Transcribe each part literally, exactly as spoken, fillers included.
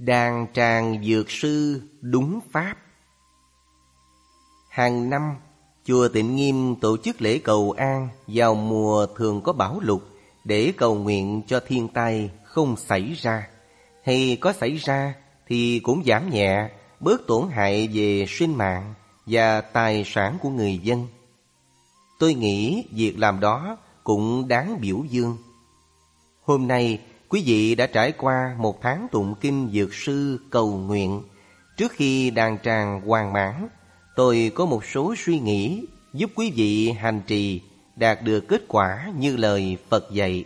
Đàn tràng dược sư đúng pháp. Hàng năm, chùa Tịnh Nghiêm tổ chức lễ cầu an vào mùa thường có bão lụt để cầu nguyện cho thiên tai không xảy ra, hay có xảy ra thì cũng giảm nhẹ, bớt tổn hại về sinh mạng và tài sản của người dân. Tôi nghĩ việc làm đó cũng đáng biểu dương. Hôm nay, quý vị đã trải qua một tháng tụng kinh dược sư cầu nguyện. Trước khi đàn tràng hoàn mãn, tôi có một số suy nghĩ giúp quý vị hành trì đạt được kết quả như lời Phật dạy.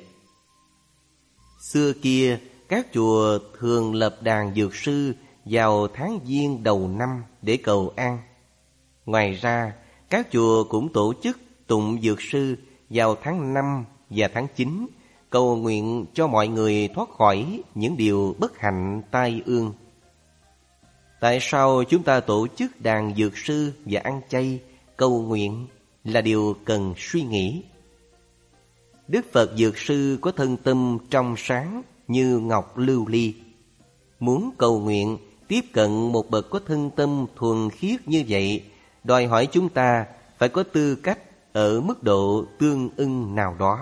Xưa kia, các chùa thường lập đàn dược sư vào tháng Giêng đầu năm để cầu an. Ngoài ra, các chùa cũng tổ chức tụng dược sư vào tháng năm và tháng chín, cầu nguyện cho mọi người thoát khỏi những điều bất hạnh tai ương. Tại sao chúng ta tổ chức đàn dược sư và ăn chay, cầu nguyện là điều cần suy nghĩ. Đức Phật Dược Sư có thân tâm trong sáng như ngọc lưu ly. Muốn cầu nguyện tiếp cận một bậc có thân tâm thuần khiết như vậy, đòi hỏi chúng ta phải có tư cách ở mức độ tương ưng nào đó.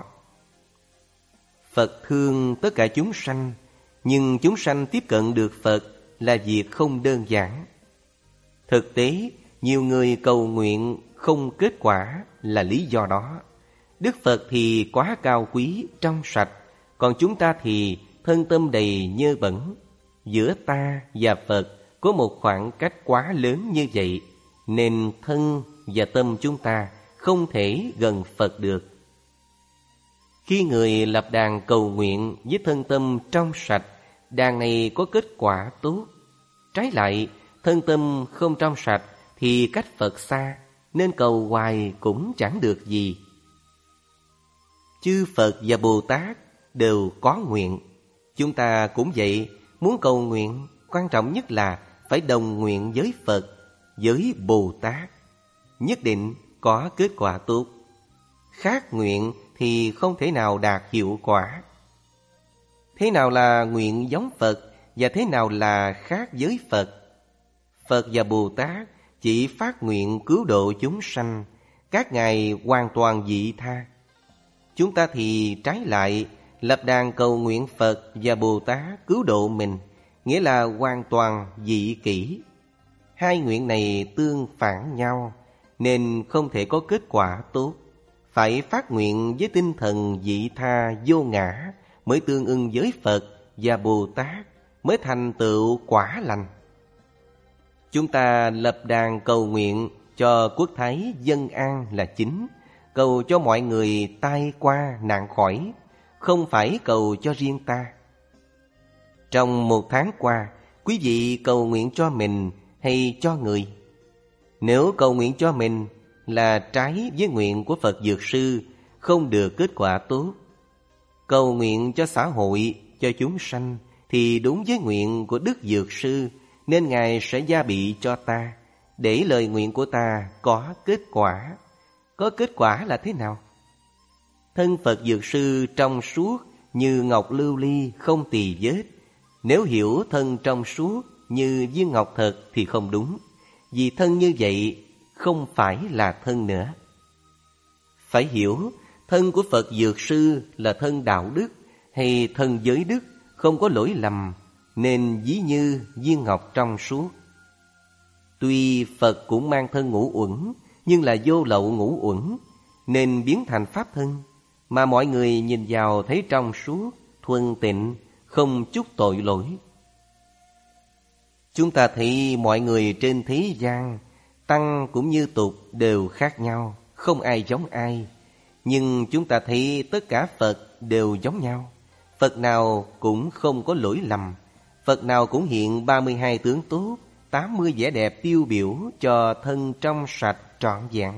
Phật thương tất cả chúng sanh, nhưng chúng sanh tiếp cận được Phật là việc không đơn giản. Thực tế, nhiều người cầu nguyện không kết quả là lý do đó. Đức Phật thì quá cao quý, trong sạch, còn chúng ta thì thân tâm đầy nhơ bẩn. Giữa ta và Phật có một khoảng cách quá lớn như vậy, nên thân và tâm chúng ta không thể gần Phật được. Khi người lập đàn cầu nguyện với thân tâm trong sạch, đàn này có kết quả tốt. Trái lại, thân tâm không trong sạch thì cách Phật xa, nên cầu hoài cũng chẳng được gì. Chư Phật và Bồ Tát đều có nguyện. Chúng ta cũng vậy, muốn cầu nguyện, quan trọng nhất là phải đồng nguyện với Phật, với Bồ Tát. Nhất định có kết quả tốt. Khác nguyện thì không thể nào đạt hiệu quả. Thế nào là nguyện giống Phật và thế nào là khác với Phật? Phật và Bồ Tát chỉ phát nguyện cứu độ chúng sanh, các ngài hoàn toàn vị tha. Chúng ta thì trái lại, lập đàn cầu nguyện Phật và Bồ Tát cứu độ mình, nghĩa là hoàn toàn vị kỷ. Hai nguyện này tương phản nhau, nên không thể có kết quả tốt. Phải phát nguyện với tinh thần vị tha vô ngã mới tương ưng với Phật và Bồ Tát, mới thành tựu quả lành. Chúng ta lập đàn cầu nguyện cho quốc thái dân an là chính, cầu cho mọi người tai qua nạn khỏi, không phải cầu cho riêng ta. Trong một tháng qua, quý vị cầu nguyện cho mình hay cho người? Nếu cầu nguyện cho mình là trái với nguyện của Phật Dược Sư, không được kết quả tốt. Cầu nguyện cho xã hội, cho chúng sanh thì đúng với nguyện của Đức Dược Sư, nên Ngài sẽ gia bị cho ta, để lời nguyện của ta có kết quả. Có kết quả là thế nào? Thân Phật Dược Sư trong suốt như ngọc lưu ly, không tì vết. Nếu hiểu thân trong suốt như viên ngọc thật thì không đúng, vì thân như vậy không phải là thân nữa. Phải hiểu thân của Phật Dược Sư là thân đạo đức hay thân giới đức, không có lỗi lầm, nên ví như viên ngọc trong suốt. Tuy Phật cũng mang thân ngũ uẩn, nhưng là vô lậu ngũ uẩn, nên biến thành pháp thân, mà mọi người nhìn vào thấy trong suốt, thuần tịnh, không chút tội lỗi. Chúng ta thấy mọi người trên thế gian, tăng cũng như tục đều khác nhau, không ai giống ai. Nhưng chúng ta thấy tất cả Phật đều giống nhau. Phật nào cũng không có lỗi lầm. Phật nào cũng hiện ba mươi hai tướng tốt, tám mươi vẻ đẹp tiêu biểu cho thân trong sạch trọn vẹn.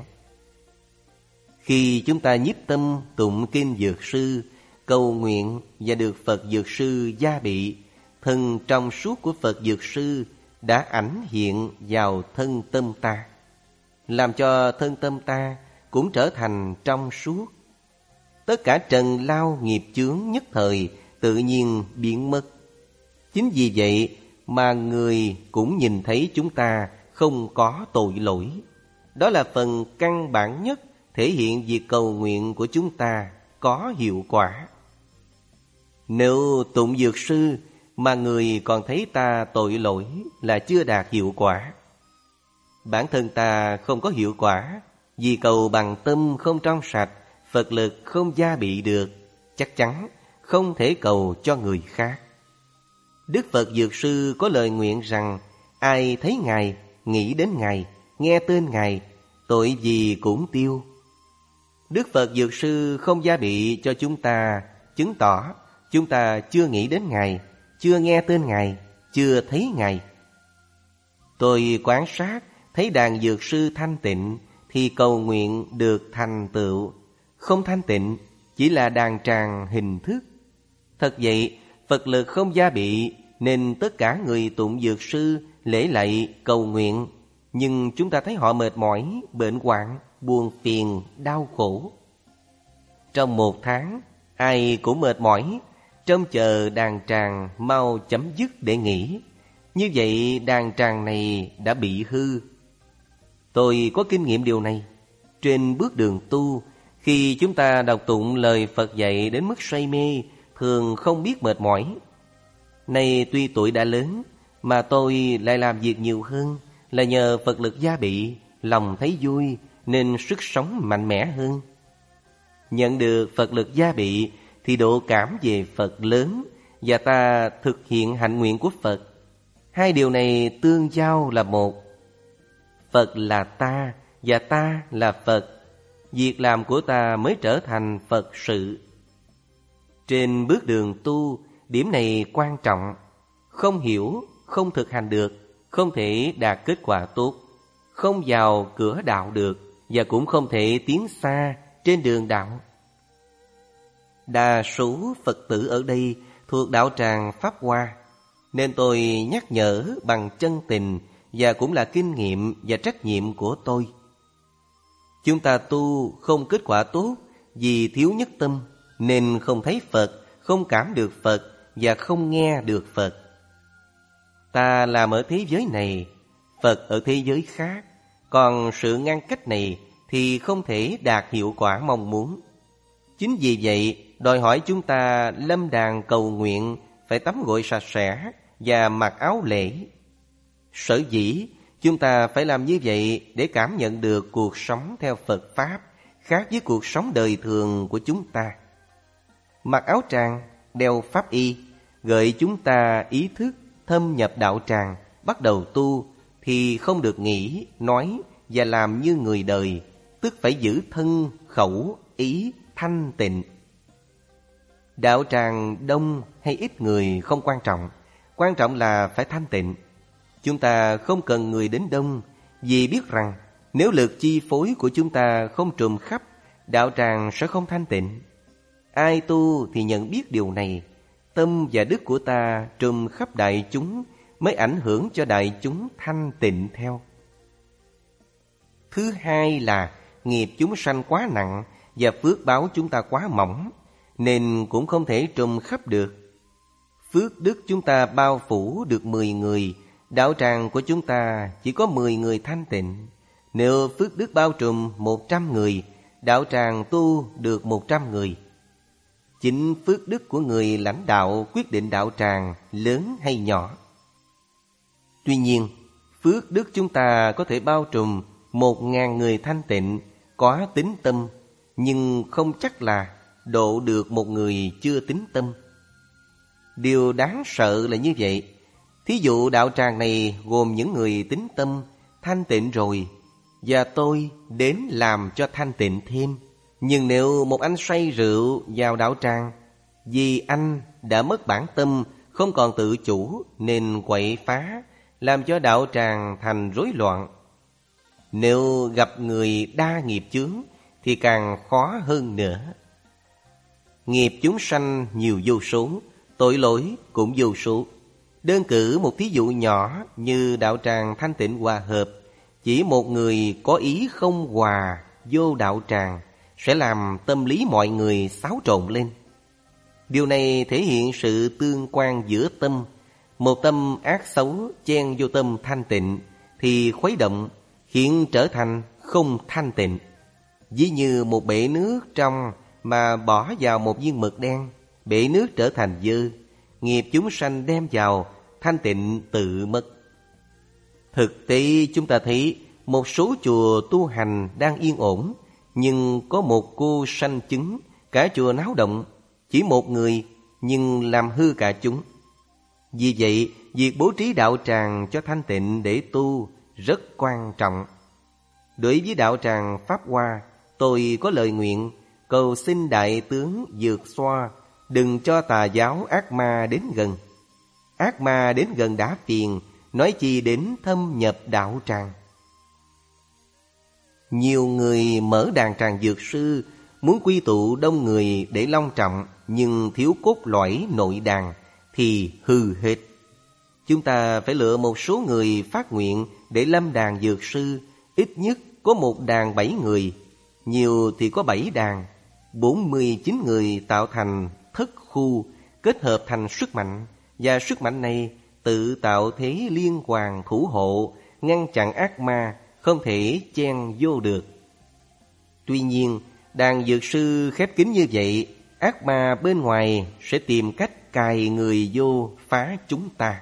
Khi chúng ta nhiếp tâm tụng kinh Dược Sư, cầu nguyện và được Phật Dược Sư gia bị, thân trong suốt của Phật Dược Sư đã ảnh hiện vào thân tâm ta, làm cho thân tâm ta cũng trở thành trong suốt. Tất cả trần lao nghiệp chướng nhất thời tự nhiên biến mất. Chính vì vậy mà người cũng nhìn thấy chúng ta không có tội lỗi. Đó là phần căn bản nhất thể hiện việc cầu nguyện của chúng ta có hiệu quả. Nếu tụng dược sư mà người còn thấy ta tội lỗi là chưa đạt hiệu quả. Bản thân ta không có hiệu quả vì cầu bằng tâm không trong sạch, Phật lực không gia bị được, chắc chắn không thể cầu cho người khác. Đức Phật Dược Sư có lời nguyện rằng ai thấy Ngài, nghĩ đến Ngài, nghe tên Ngài, tội gì cũng tiêu. Đức Phật Dược Sư không gia bị cho chúng ta, chứng tỏ chúng ta chưa nghĩ đến Ngài, chưa nghe tên Ngài, chưa thấy Ngài. Tôi quan sát thấy đàn dược sư thanh tịnh thì cầu nguyện được thành tựu. Không thanh tịnh chỉ là đàn tràng hình thức. Thật vậy, Phật lực không gia bị nên tất cả người tụng dược sư lễ lạy cầu nguyện, nhưng chúng ta thấy họ mệt mỏi, bệnh hoạn, buồn phiền, đau khổ. Trong một tháng, ai cũng mệt mỏi, trông chờ đàn tràng mau chấm dứt để nghỉ. Như vậy đàn tràng này đã bị hư. Tôi có kinh nghiệm điều này. Trên bước đường tu, khi chúng ta đọc tụng lời Phật dạy đến mức say mê, thường không biết mệt mỏi. Nay tuy tuổi đã lớn, mà tôi lại làm việc nhiều hơn, là nhờ Phật lực gia bị, lòng thấy vui, nên sức sống mạnh mẽ hơn. Nhận được Phật lực gia bị, thì độ cảm về Phật lớn, và ta thực hiện hạnh nguyện của Phật. Hai điều này tương giao là một. Phật là ta, và ta là Phật. Việc làm của ta mới trở thành Phật sự. Trên bước đường tu, điểm này quan trọng. Không hiểu, không thực hành được, không thể đạt kết quả tốt, không vào cửa đạo được, và cũng không thể tiến xa trên đường đạo. Đa số Phật tử ở đây thuộc đạo tràng Pháp Hoa, nên tôi nhắc nhở bằng chân tình và cũng là kinh nghiệm và trách nhiệm của tôi. Chúng ta tu không kết quả tốt vì thiếu nhất tâm, nên không thấy Phật, không cảm được Phật và không nghe được Phật. Ta làm ở thế giới này, Phật ở thế giới khác, còn sự ngăn cách này thì không thể đạt hiệu quả mong muốn. Chính vì vậy, đòi hỏi chúng ta lâm đàn cầu nguyện phải tắm gội sạch sẽ và mặc áo lễ. Sở dĩ chúng ta phải làm như vậy để cảm nhận được cuộc sống theo Phật Pháp khác với cuộc sống đời thường của chúng ta. Mặc áo tràng, đeo pháp y, gợi chúng ta ý thức thâm nhập đạo tràng, bắt đầu tu thì không được nghĩ, nói và làm như người đời, tức phải giữ thân, khẩu, ý thanh tịnh. Đạo tràng đông hay ít người không quan trọng, quan trọng là phải thanh tịnh. Chúng ta không cần người đến đông, vì biết rằng nếu lực chi phối của chúng ta không trùm khắp, đạo tràng sẽ không thanh tịnh. Ai tu thì nhận biết điều này. Tâm và đức của ta trùm khắp đại chúng mới ảnh hưởng cho đại chúng thanh tịnh theo. Thứ hai là nghiệp chúng sanh quá nặng và phước báo chúng ta quá mỏng, nên cũng không thể trùm khắp được. Phước đức chúng ta bao phủ được mười người, đạo tràng của chúng ta chỉ có mười người thanh tịnh. Nếu phước đức bao trùm một trăm người, đạo tràng tu được một trăm người. Chính phước đức của người lãnh đạo quyết định đạo tràng lớn hay nhỏ. Tuy nhiên, phước đức chúng ta có thể bao trùm một ngàn người thanh tịnh, có tín tâm, nhưng không chắc là độ được một người chưa tín tâm. Điều đáng sợ là như vậy. Thí dụ đạo tràng này gồm những người tín tâm, thanh tịnh rồi, và tôi đến làm cho thanh tịnh thêm. Nhưng nếu một anh say rượu vào đạo tràng, vì anh đã mất bản tâm, không còn tự chủ nên quậy phá, làm cho đạo tràng thành rối loạn. Nếu gặp người đa nghiệp chướng thì càng khó hơn nữa. Nghiệp chúng sanh nhiều vô số, tội lỗi cũng vô số. Đơn cử một thí dụ nhỏ như đạo tràng thanh tịnh hòa hợp, chỉ một người có ý không hòa vô đạo tràng sẽ làm tâm lý mọi người xáo trộn lên. Điều này thể hiện sự tương quan giữa tâm, Một tâm ác xấu chen vô tâm thanh tịnh thì khuấy động, khiến trở thành không thanh tịnh. Ví như một bể nước trong mà bỏ vào một viên mực đen, bể nước trở thành dơ, nghiệp chúng sanh đem vào, thanh tịnh tự mất. Thực tế chúng ta thấy một số chùa tu hành đang yên ổn, nhưng có một cô sanh chứng, cả chùa náo động, chỉ một người nhưng làm hư cả chúng. Vì vậy, việc bố trí đạo tràng cho thanh tịnh để tu rất quan trọng. Đối với đạo tràng Pháp Hoa, tôi có lời nguyện cầu xin Đại Tướng Dược Xoa đừng cho tà giáo ác ma đến gần. Ác ma đến gần đã phiền, nói chi đến thâm nhập đạo tràng. Nhiều người mở đàn tràng dược sư, muốn quy tụ đông người để long trọng, nhưng thiếu cốt lõi nội đàn thì hư hết. Chúng ta phải lựa một số người phát nguyện để lâm đàn dược sư, ít nhất có một đàn bảy người, nhiều thì có bảy đàn, bốn mươi chín người tạo thành thất khu, kết hợp thành sức mạnh, và sức mạnh này tự tạo thế liên hoàn thủ hộ, ngăn chặn ác ma không thể chen vô được. Tuy nhiên, đàn dược sư khép kín như vậy, ác ma bên ngoài sẽ tìm cách cài người vô phá chúng ta.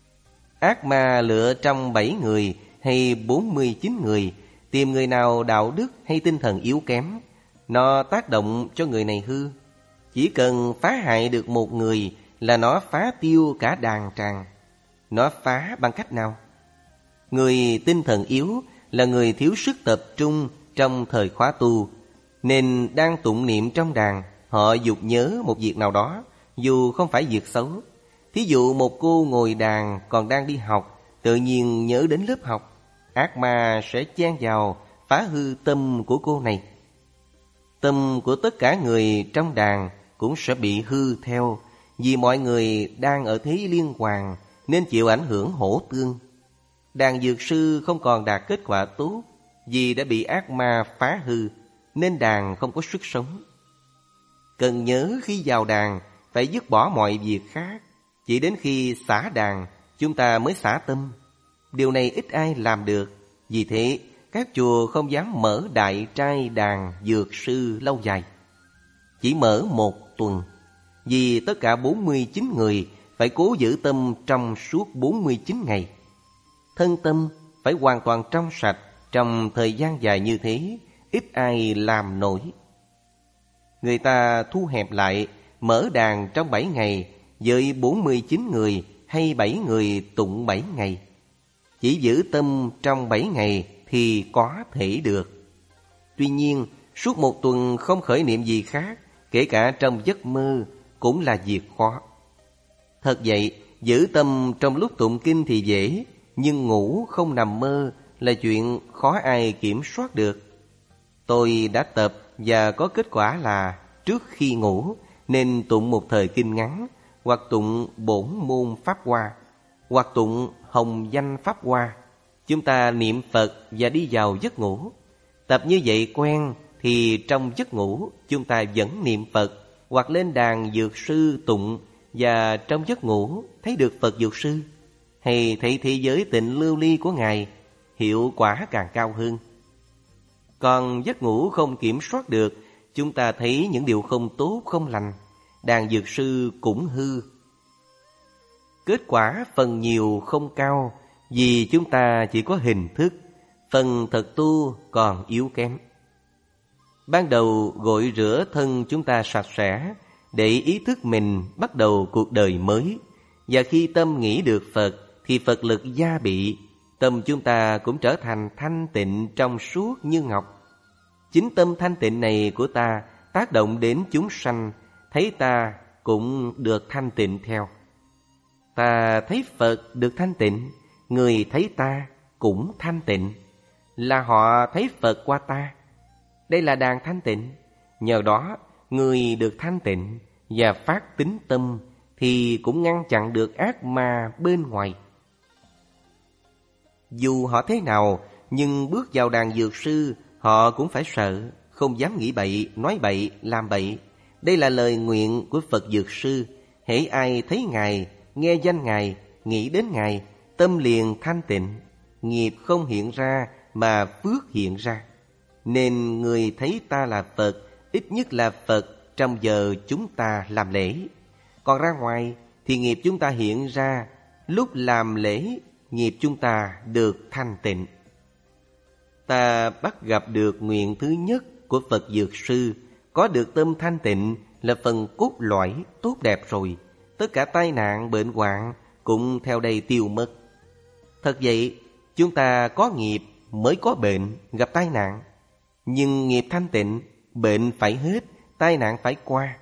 Ác ma lựa trong bảy người hay bốn mươi chín người, tìm người nào đạo đức hay tinh thần yếu kém, nó tác động cho người này hư. Chỉ cần phá hại được một người là nó phá tiêu cả đàn tràng. Nó phá bằng cách nào? Người tinh thần yếu là người thiếu sức tập trung trong thời khóa tu, nên đang tụng niệm trong đàn, họ dục nhớ một việc nào đó, dù không phải việc xấu. Thí dụ một cô ngồi đàn còn đang đi học, tự nhiên nhớ đến lớp học, ác ma sẽ chen vào phá hư tâm của cô này. Tâm của tất cả người trong đàn cũng sẽ bị hư theo, vì mọi người đang ở thế liên hoàn nên chịu ảnh hưởng hỗ tương. Đàn dược sư không còn đạt kết quả tốt vì đã bị ác ma phá hư, nên đàn không có sức sống. Cần nhớ khi vào đàn phải dứt bỏ mọi việc khác, chỉ đến khi xả đàn chúng ta mới xả tâm. Điều này ít ai làm được, vì thế các chùa không dám mở đại trai đàn dược sư lâu dài, chỉ mở một tuần, vì tất cả bốn mươi chín người phải cố giữ tâm trong suốt bốn mươi chín ngày. Thân tâm phải hoàn toàn trong sạch trong thời gian dài như thế, ít ai làm nổi. Người ta thu hẹp lại, mở đàn trong bảy ngày với bốn mươi chín người hay bảy người tụng bảy ngày. Chỉ giữ tâm trong bảy ngày thì có thể được. Tuy nhiên, suốt một tuần không khởi niệm gì khác, kể cả trong giấc mơ, cũng là việc khó. Thật vậy, giữ tâm trong lúc tụng kinh thì dễ, nhưng ngủ không nằm mơ là chuyện khó ai kiểm soát được. Tôi đã tập và có kết quả là trước khi ngủ nên tụng một thời kinh ngắn, hoặc tụng bổn môn Pháp Hoa, hoặc tụng hồng danh Pháp Hoa. Chúng ta niệm Phật và đi vào giấc ngủ. Tập như vậy quen thì trong giấc ngủ chúng ta vẫn niệm Phật, hoặc lên đàn dược sư tụng, và trong giấc ngủ thấy được Phật dược sư, hay thấy thế giới tịnh lưu ly của Ngài, hiệu quả càng cao hơn. Còn giấc ngủ không kiểm soát được, chúng ta thấy những điều không tốt không lành, đàn dược sư cũng hư. Kết quả phần nhiều không cao, vì chúng ta chỉ có hình thức, phần thật tu còn yếu kém. Ban đầu gội rửa thân chúng ta sạch sẽ, để ý thức mình bắt đầu cuộc đời mới. Và khi tâm nghĩ được Phật thì Phật lực gia bị, tâm chúng ta cũng trở thành thanh tịnh trong suốt như ngọc. Chính tâm thanh tịnh này của ta tác động đến chúng sanh, thấy ta cũng được thanh tịnh theo. Ta thấy Phật được thanh tịnh, người thấy ta cũng thanh tịnh, là họ thấy Phật qua ta. Đây là đàn thanh tịnh. Nhờ đó người được thanh tịnh và phát tín tâm thì cũng ngăn chặn được ác ma bên ngoài. Dù họ thế nào, nhưng bước vào đàn dược sư, họ cũng phải sợ, không dám nghĩ bậy, nói bậy, làm bậy. Đây là lời nguyện của Phật dược sư. Hễ ai thấy Ngài, nghe danh Ngài nghĩ đến Ngài, tâm liền thanh tịnh. Nghiệp không hiện ra mà phước hiện ra. Nên người thấy ta là Phật, ít nhất là Phật trong giờ chúng ta làm lễ. Còn ra ngoài thì nghiệp chúng ta hiện ra, lúc làm lễ nghiệp chúng ta được thanh tịnh. Ta bắt gặp được nguyện thứ nhất của Phật Dược Sư, có được tâm thanh tịnh là phần cốt lõi tốt đẹp rồi. Tất cả tai nạn bệnh hoạn cũng theo đây tiêu mất. Thật vậy, chúng ta có nghiệp mới có bệnh, gặp tai nạn. Nhưng nghiệp thanh tịnh, bệnh phải hết, tai nạn phải qua.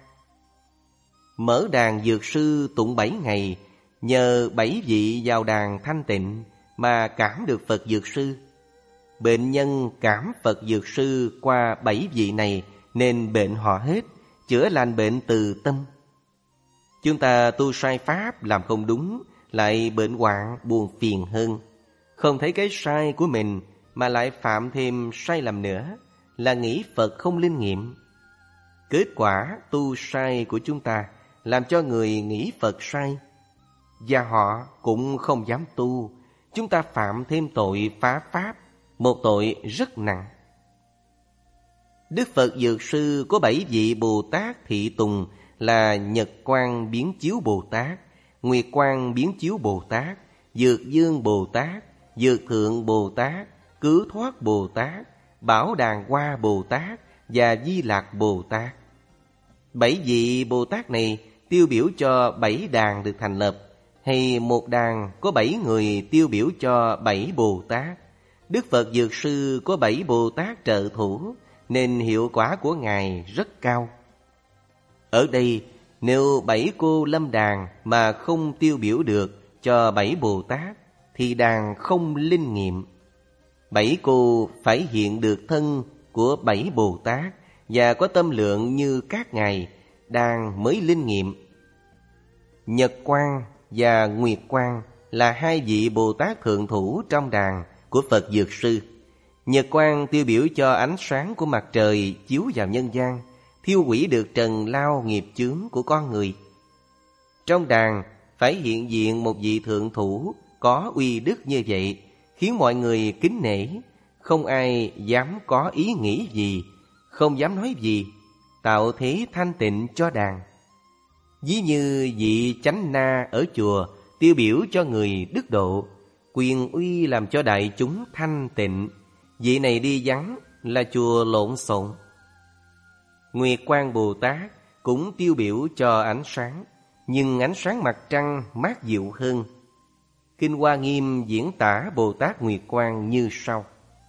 Mở đàn Dược Sư tụng bảy ngày, nhờ bảy vị vào đàn thanh tịnh mà cảm được Phật Dược Sư. Bệnh nhân cảm Phật Dược Sư qua bảy vị này nên bệnh họ hết, chữa lành bệnh từ tâm. Chúng ta tu sai pháp làm không đúng, lại bệnh hoạn buồn phiền hơn. Không thấy cái sai của mình mà lại phạm thêm sai lầm nữa, là nghĩ Phật không linh nghiệm. Kết quả tu sai của chúng ta làm cho người nghĩ Phật sai, và họ cũng không dám tu. Chúng ta phạm thêm tội phá pháp, một tội rất nặng. Đức Phật Dược Sư có bảy vị Bồ Tát thị tùng là Nhật Quang Biến Chiếu Bồ Tát, Nguyệt Quang Biến Chiếu Bồ Tát, Dược Dương Bồ Tát, Dược Thượng Bồ Tát, Cứu Thoát Bồ Tát, Bảo Đàn Hoa Bồ Tát và Di Lạc Bồ Tát. Bảy vị Bồ Tát này tiêu biểu cho bảy đàn được thành lập, hay một đàn có bảy người tiêu biểu cho bảy Bồ Tát. Đức Phật Dược Sư có bảy Bồ Tát trợ thủ, nên hiệu quả của Ngài rất cao. Ở đây, nếu bảy cô lâm đàn mà không tiêu biểu được cho bảy Bồ Tát, thì đàn không linh nghiệm. Bảy cô phải hiện được thân của bảy Bồ Tát và có tâm lượng như các ngài, đàn mới linh nghiệm. Nhật Quang và Nguyệt Quang là hai vị Bồ Tát thượng thủ trong đàn của Phật Dược Sư. Nhật Quang tiêu biểu cho ánh sáng của mặt trời chiếu vào nhân gian, thiêu hủy được trần lao nghiệp chướng của con người. Trong đàn phải hiện diện một vị thượng thủ có uy đức như vậy, khiến mọi người kính nể, không ai dám có ý nghĩ gì, không dám nói gì, tạo thế thanh tịnh cho đàn. Ví như vị Chánh Na ở chùa tiêu biểu cho người đức độ, quyền uy làm cho đại chúng thanh tịnh. Vị này đi vắng là chùa lộn xộn. Nguyệt Quang Bồ Tát cũng tiêu biểu cho ánh sáng, nhưng ánh sáng mặt trăng mát dịu hơn. Kinh Hoa Nghiêm diễn tả Bồ Tát Nguyệt Quang như sau: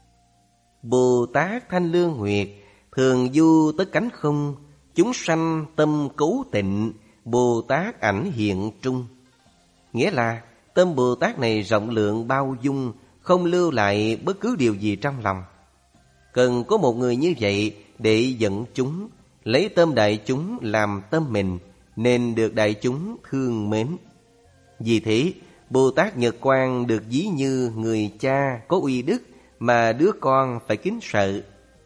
Bồ Tát Thanh Lương Nguyệt, thường du tất cánh không, chúng sanh tâm cấu tịnh, Bồ Tát ảnh hiện trung. Nghĩa là tâm Bồ Tát này rộng lượng bao dung, không lưu lại bất cứ điều gì trong lòng. Cần có một người như vậy để dẫn chúng, lấy tâm đại chúng làm tâm mình, nên được đại chúng thương mến. Vì thế, Bồ Tát Nhật Quang được ví như người cha có uy đức mà đứa con phải kính sợ.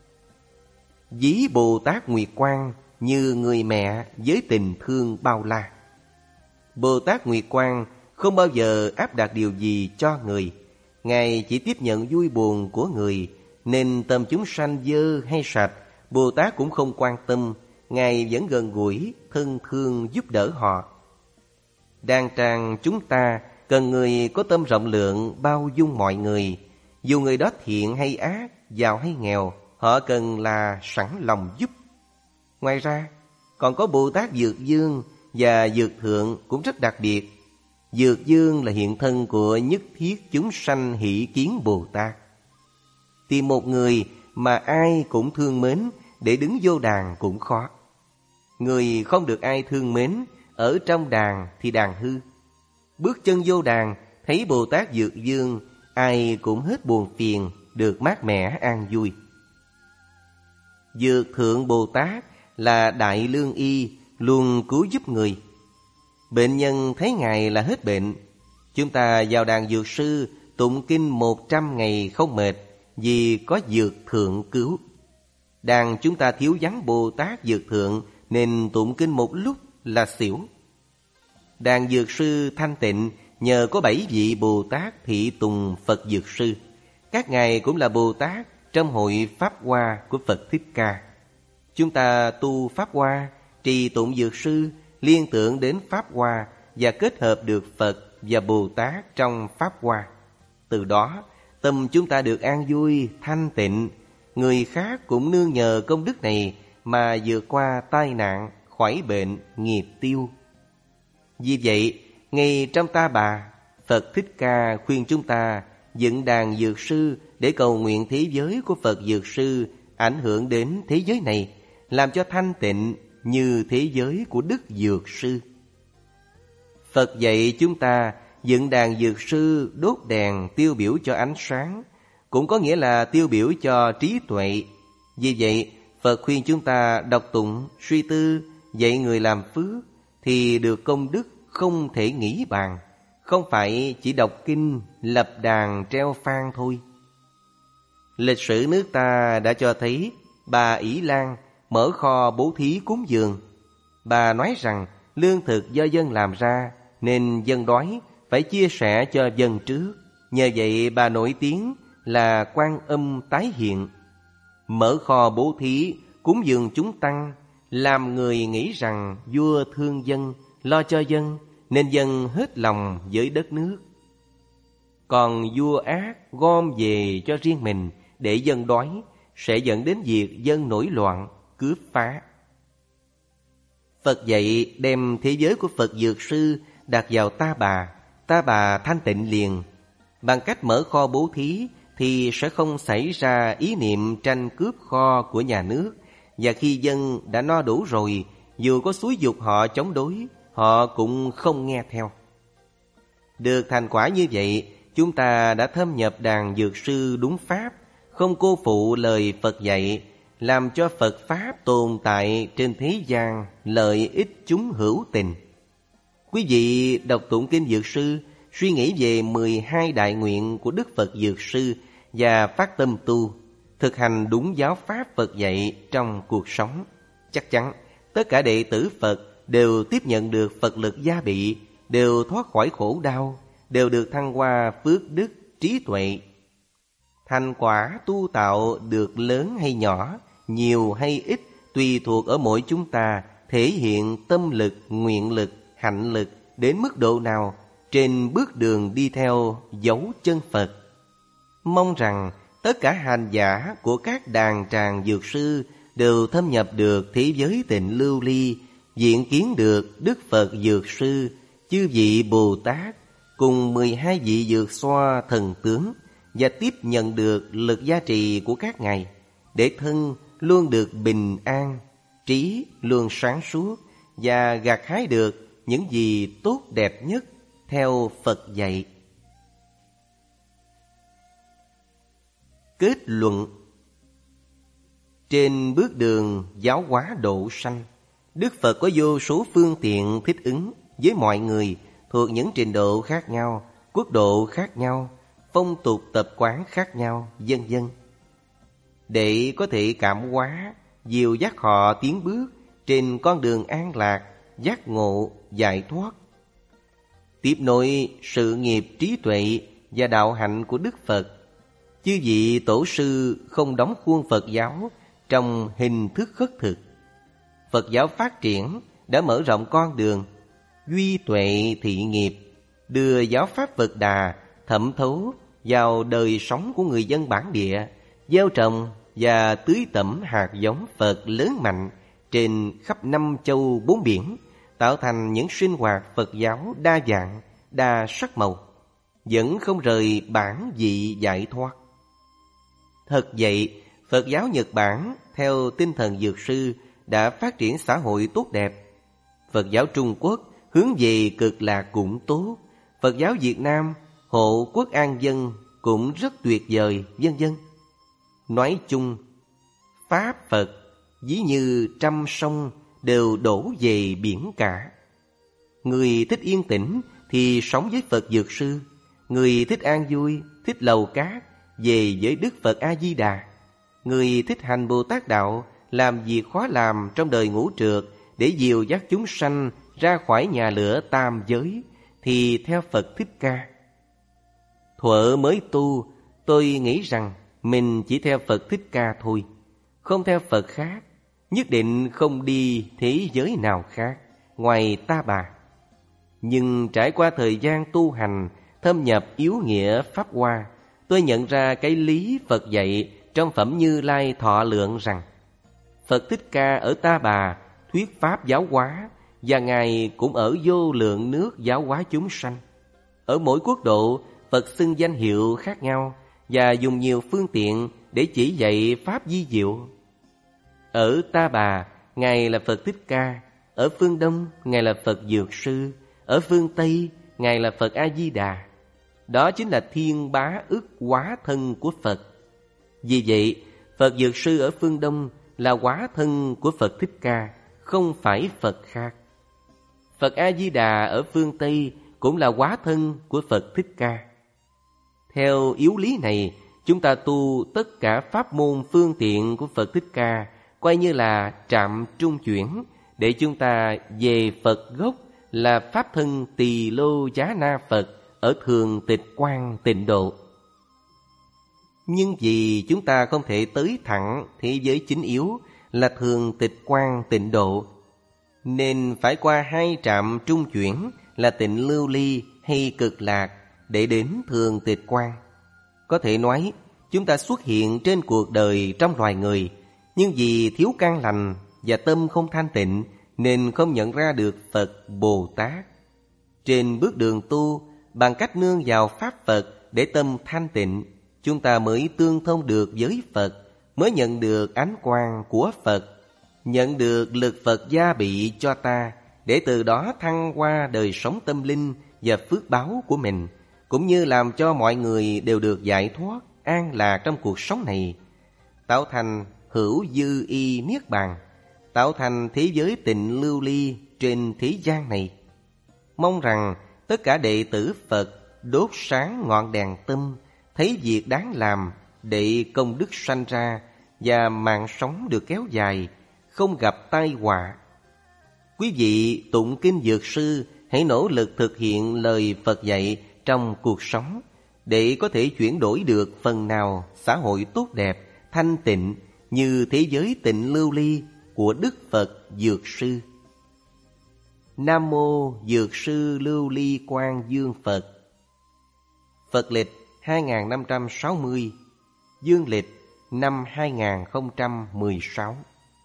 Ví Bồ Tát Nguyệt Quang như người mẹ với tình thương bao la. Bồ Tát Nguyệt Quang không bao giờ áp đặt điều gì cho người. Ngài chỉ tiếp nhận vui buồn của người, nên tâm chúng sanh dơ hay sạch, Bồ Tát cũng không quan tâm. Ngài vẫn gần gũi, thân thương giúp đỡ họ. Đàn tràng chúng ta cần người có tâm rộng lượng, bao dung mọi người. Dù người đó thiện hay ác, giàu hay nghèo, họ cần là sẵn lòng giúp. Ngoài ra, còn có Bồ Tát Dược Dương và Dược Thượng cũng rất đặc biệt. Dược Dương là hiện thân của nhất thiết chúng sanh hỷ kiến Bồ Tát. Tìm một người mà ai cũng thương mến để đứng vô đàn cũng khó. Người không được ai thương mến, ở trong đàn thì đàn hư. Bước chân vô đàn, thấy Bồ Tát Dược Dương, ai cũng hết buồn phiền, được mát mẻ an vui. Dược Thượng Bồ Tát là đại lương y, luôn cứu giúp người. Bệnh nhân thấy Ngài là hết bệnh. Chúng ta vào đàn Dược Sư tụng kinh một trăm ngày không mệt, vì có Dược Thượng cứu. Đàn chúng ta thiếu vắng Bồ Tát Dược Thượng, nên tụng kinh một lúc là xỉu. Đàn Dược Sư thanh tịnh, nhờ có bảy vị Bồ Tát thị tùng Phật Dược Sư. Các ngài cũng là Bồ Tát trong hội Pháp Hoa của Phật Thích Ca. Chúng ta tu Pháp Hoa, trì tụng Dược Sư, liên tưởng đến Pháp Hoa và kết hợp được Phật và Bồ Tát trong Pháp Hoa. Từ đó, tâm chúng ta được an vui, thanh tịnh. Người khác cũng nương nhờ công đức này mà vượt qua tai nạn, khỏi bệnh, nghiệp tiêu. Vì vậy, ngay trong Ta Bà, Phật Thích Ca khuyên chúng ta dựng đàn Dược Sư để cầu nguyện thế giới của Phật Dược Sư ảnh hưởng đến thế giới này, làm cho thanh tịnh như thế giới của Đức Dược Sư. Phật dạy chúng ta dựng đàn Dược Sư đốt đèn tiêu biểu cho ánh sáng, cũng có nghĩa là tiêu biểu cho trí tuệ. Vì vậy, Phật khuyên chúng ta đọc tụng, suy tư, dạy người làm phước, thì được công đức không thể nghĩ bàn, không phải chỉ đọc kinh, lập đàn treo phan thôi. Lịch sử nước ta đã cho thấy bà Ỷ Lan mở kho bố thí cúng dường. Bà nói rằng lương thực do dân làm ra nên dân đói, phải chia sẻ cho dân trước. Nhờ vậy bà nổi tiếng là Quan Âm tái hiện. Mở kho bố thí cúng dường chúng tăng, làm người nghĩ rằng vua thương dân, lo cho dân, nên dân hết lòng với đất nước. Còn vua ác gom về cho riêng mình để dân đói, sẽ dẫn đến việc dân nổi loạn, cướp phá. Phật dạy đem thế giới của Phật Dược Sư đặt vào Ta Bà, Ta Bà thanh tịnh liền. Bằng cách mở kho bố thí thì sẽ không xảy ra ý niệm tranh cướp kho của nhà nước. Và khi dân đã no đủ rồi, dù có xúi giục họ chống đối, họ cũng không nghe theo. Được thành quả như vậy, chúng ta đã thâm nhập đàn Dược Sư đúng pháp, không cô phụ lời Phật dạy, làm cho Phật Pháp tồn tại trên thế gian, lợi ích chúng hữu tình. Quý vị đọc tụng kinh Dược Sư, suy nghĩ về mười hai đại nguyện của Đức Phật Dược Sư và phát tâm tu, thực hành đúng giáo pháp Phật dạy trong cuộc sống. Chắc chắn tất cả đệ tử Phật đều tiếp nhận được Phật lực gia bị, đều thoát khỏi khổ đau, đều được thăng hoa phước đức, trí tuệ. Thành quả tu tạo được lớn hay nhỏ, nhiều hay ít, tùy thuộc ở mỗi chúng ta thể hiện tâm lực, nguyện lực, hạnh lực đến mức độ nào trên bước đường đi theo dấu chân Phật. Mong rằng tất cả hành giả của các đàn tràng Dược Sư đều thâm nhập được thế giới tịnh lưu ly, diện kiến được Đức Phật Dược Sư, chư vị Bồ Tát cùng mười hai vị dược xoa thần tướng, và tiếp nhận được lực gia trì của các ngài, để thân luôn được bình an, trí luôn sáng suốt, và gặt hái được những gì tốt đẹp nhất theo Phật dạy. Kết luận. Trên bước đường giáo hóa độ sanh, Đức Phật có vô số phương tiện thích ứng với mọi người thuộc những trình độ khác nhau, quốc độ khác nhau, phong tục tập quán khác nhau, vân vân, để có thể cảm hóa, dìu dắt họ tiến bước trên con đường an lạc, giác ngộ, giải thoát. Tiếp nối sự nghiệp trí tuệ và đạo hạnh của Đức Phật, chư vị tổ sư không đóng khuôn Phật giáo trong hình thức khất thực. Phật giáo phát triển đã mở rộng con đường duy tuệ thị nghiệp, đưa giáo pháp Phật Đà thẩm thấu vào đời sống của người dân bản địa, gieo trồng và tưới tẩm hạt giống Phật lớn mạnh trên khắp năm châu bốn biển, tạo thành những sinh hoạt Phật giáo đa dạng, đa sắc màu, vẫn không rời bản vị giải thoát. Thật vậy, Phật giáo Nhật Bản theo tinh thần Dược Sư đã phát triển xã hội tốt đẹp. Phật giáo Trung Quốc hướng về cực lạc cũng tốt. Phật giáo Việt Nam hộ quốc an dân cũng rất tuyệt vời, vân vân. Nói chung, Pháp Phật ví như trăm sông đều đổ về biển cả. Người thích yên tĩnh thì sống với Phật Dược Sư, người thích an vui, thích lầu cát về với Đức Phật A-di-đà. Người thích hành Bồ Tát đạo, làm việc khó làm trong đời ngũ trượt để dìu dắt chúng sanh ra khỏi nhà lửa tam giới, thì theo Phật Thích Ca. Thuở mới tu, tôi nghĩ rằng mình chỉ theo Phật Thích Ca thôi, không theo Phật khác, nhất định không đi thế giới nào khác ngoài Ta Bà. Nhưng trải qua thời gian tu hành, thâm nhập yếu nghĩa Pháp Hoa, tôi nhận ra cái lý Phật dạy trong Phẩm Như Lai Thọ Lượng rằng Phật Thích Ca ở Ta Bà thuyết Pháp giáo hóa, và Ngài cũng ở vô lượng nước giáo hóa chúng sanh. Ở mỗi quốc độ, Phật xưng danh hiệu khác nhau và dùng nhiều phương tiện để chỉ dạy Pháp vi diệu. Ở Ta Bà, Ngài là Phật Thích Ca. Ở phương Đông, Ngài là Phật Dược Sư. Ở phương Tây, Ngài là Phật A-di-đà. Đó chính là thiên bá ức hóa thân của Phật. Vì vậy, Phật Dược Sư ở phương Đông là hóa thân của Phật Thích Ca, không phải Phật khác. Phật A-di-đà ở phương Tây cũng là hóa thân của Phật Thích Ca. Theo yếu lý này, chúng ta tu tất cả pháp môn phương tiện của Phật Thích Ca coi như là trạm trung chuyển, để chúng ta về Phật gốc là Pháp thân Tỳ Lô Giá Na Phật ở Thường Tịch Quan Tịnh Độ. Nhưng vì chúng ta không thể tới thẳng thế giới chính yếu là Thường Tịch Quan Tịnh Độ, nên phải qua hai trạm trung chuyển là Tịnh Lưu Ly hay Cực Lạc để đến Thường Tịch Quan. Có thể nói, chúng ta xuất hiện trên cuộc đời trong loài người, nhưng vì thiếu căn lành và tâm không thanh tịnh nên không nhận ra được Phật Bồ Tát. Trên bước đường tu, bằng cách nương vào Pháp Phật để tâm thanh tịnh, chúng ta mới tương thông được với Phật, mới nhận được ánh quang của Phật, nhận được lực Phật gia bị cho ta, để từ đó thăng qua đời sống tâm linh và phước báo của mình, cũng như làm cho mọi người đều được giải thoát, an lạc trong cuộc sống này, tạo thành hữu dư y niết bàn, tạo thành thế giới tịnh lưu ly trên thế gian này. Mong rằng tất cả đệ tử Phật đốt sáng ngọn đèn tâm, thấy việc đáng làm để công đức sanh ra và mạng sống được kéo dài, không gặp tai họa. Quý vị tụng kinh Dược Sư hãy nỗ lực thực hiện lời Phật dạy trong cuộc sống để có thể chuyển đổi được phần nào xã hội tốt đẹp, thanh tịnh như thế giới tịnh lưu ly của Đức Phật Dược Sư. Nam Mô Dược Sư Lưu Ly Quang Dương Phật. Phật lịch hai nghìn năm trăm sáu mươi, dương lịch năm hai nghìn không trăm mười sáu.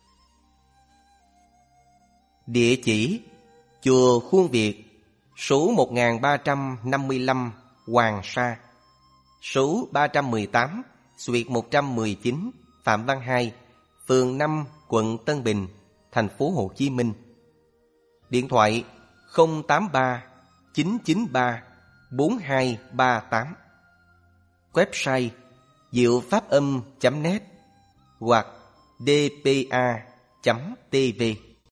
Địa chỉ: Chùa Khuôn Việt, số một nghìn ba trăm năm mươi lăm Hoàng Sa, số ba trăm mười tám Xuyệt một trăm mười chín Phạm Văn Hai, phường năm, quận Tân Bình, thành phố Hồ Chí Minh. Điện thoại không tám ba chín chín ba bốn hai ba tám. Website diệu pháp âm chấm net hoặc d p a chấm t v.